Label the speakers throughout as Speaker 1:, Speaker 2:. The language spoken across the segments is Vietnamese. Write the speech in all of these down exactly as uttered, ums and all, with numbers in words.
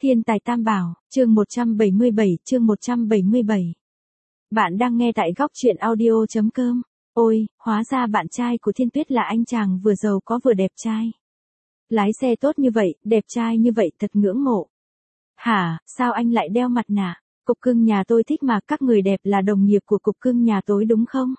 Speaker 1: Thiên tài tam bảo, chương một trăm bảy mươi bảy, chương một trăm bảy mươi bảy. Bạn đang nghe tại góc truyện audio chấm com. Ôi, hóa ra bạn trai của Thiên Tuyết là anh chàng vừa giàu có vừa đẹp trai. Lái xe tốt như vậy, đẹp trai như vậy thật ngưỡng mộ. Hả, sao anh lại đeo mặt nạ? Cục cưng nhà tôi thích mà, các người đẹp là đồng nghiệp của cục cưng nhà tôi đúng không?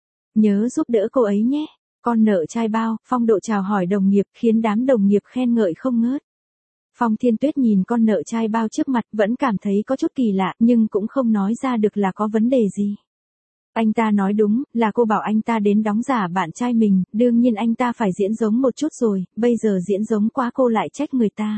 Speaker 1: Nhớ giúp đỡ cô ấy nhé. Con nợ trai bao, phong độ chào hỏi đồng nghiệp khiến đám đồng nghiệp khen ngợi không ngớt. Phong Thiên Tuyết nhìn con nợ trai bao trước mặt vẫn cảm thấy có chút kỳ lạ nhưng cũng không nói ra được là có vấn đề gì. Anh ta nói đúng, là cô bảo anh ta đến đóng giả bạn trai mình, đương nhiên anh ta phải diễn giống một chút rồi, bây giờ diễn giống quá cô lại trách người ta.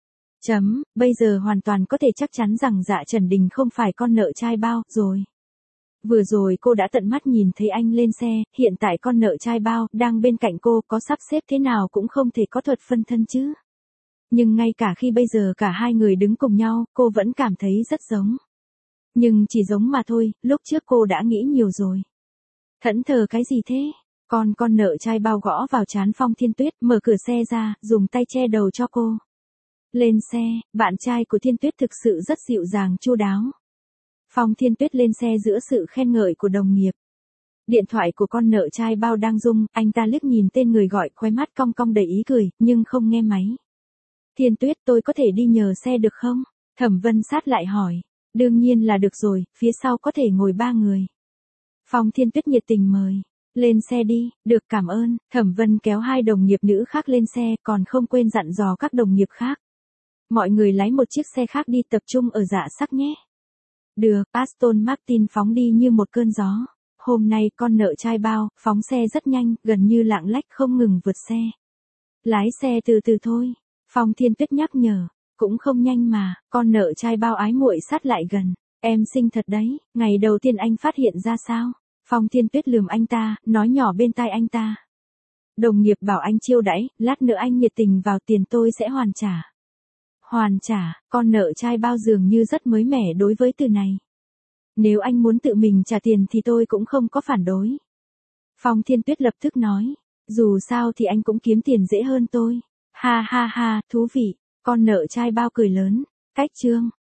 Speaker 1: Chấm, bây giờ hoàn toàn có thể chắc chắn rằng Dạ Trần Đình không phải con nợ trai bao, rồi. Vừa rồi cô đã tận mắt nhìn thấy anh lên xe, hiện tại con nợ trai bao đang bên cạnh cô, có sắp xếp thế nào cũng không thể có thuật phân thân chứ. Nhưng ngay cả khi bây giờ cả hai người đứng cùng nhau, cô vẫn cảm thấy rất giống. Nhưng chỉ giống mà thôi, lúc trước cô đã nghĩ nhiều rồi. Thẫn thờ cái gì thế? Con con nợ trai bao gõ vào trán Phong Thiên Tuyết, mở cửa xe ra, dùng tay che đầu cho cô. Lên xe, bạn trai của Thiên Tuyết thực sự rất dịu dàng chu đáo. Phong Thiên Tuyết lên xe giữa sự khen ngợi của đồng nghiệp. Điện thoại của con nợ trai bao đang rung, anh ta liếc nhìn tên người gọi, khóe mắt cong cong đầy ý cười, nhưng không nghe máy. Thiên Tuyết, tôi có thể đi nhờ xe được không? Thẩm Vân sát lại hỏi. Đương nhiên là được rồi, phía sau có thể ngồi ba người. Phong Thiên Tuyết nhiệt tình mời. Lên xe đi, được cảm ơn. Thẩm Vân kéo hai đồng nghiệp nữ khác lên xe, còn không quên dặn dò các đồng nghiệp khác. Mọi người lái một chiếc xe khác đi tập trung ở Dạ Sắc nhé. Được, Aston Martin phóng đi như một cơn gió. Hôm nay con nợ trai bao, phóng xe rất nhanh, gần như lạng lách không ngừng vượt xe. Lái xe từ từ thôi. Phong Thiên Tuyết nhắc nhở, cũng không nhanh mà, con nợ trai bao ái muội sát lại gần. Em xinh thật đấy, ngày đầu tiên anh phát hiện ra sao? Phong Thiên Tuyết lườm anh ta, nói nhỏ bên tai anh ta. Đồng nghiệp bảo anh chiêu đãi, lát nữa anh nhiệt tình vào tiền tôi sẽ hoàn trả. Hoàn trả, con nợ trai bao dường như rất mới mẻ đối với từ này. Nếu anh muốn tự mình trả tiền thì tôi cũng không có phản đối. Phong Thiên Tuyết lập tức nói, dù sao thì anh cũng kiếm tiền dễ hơn tôi. Ha ha ha, thú vị, con nợ trai bao cười lớn. Cách chương,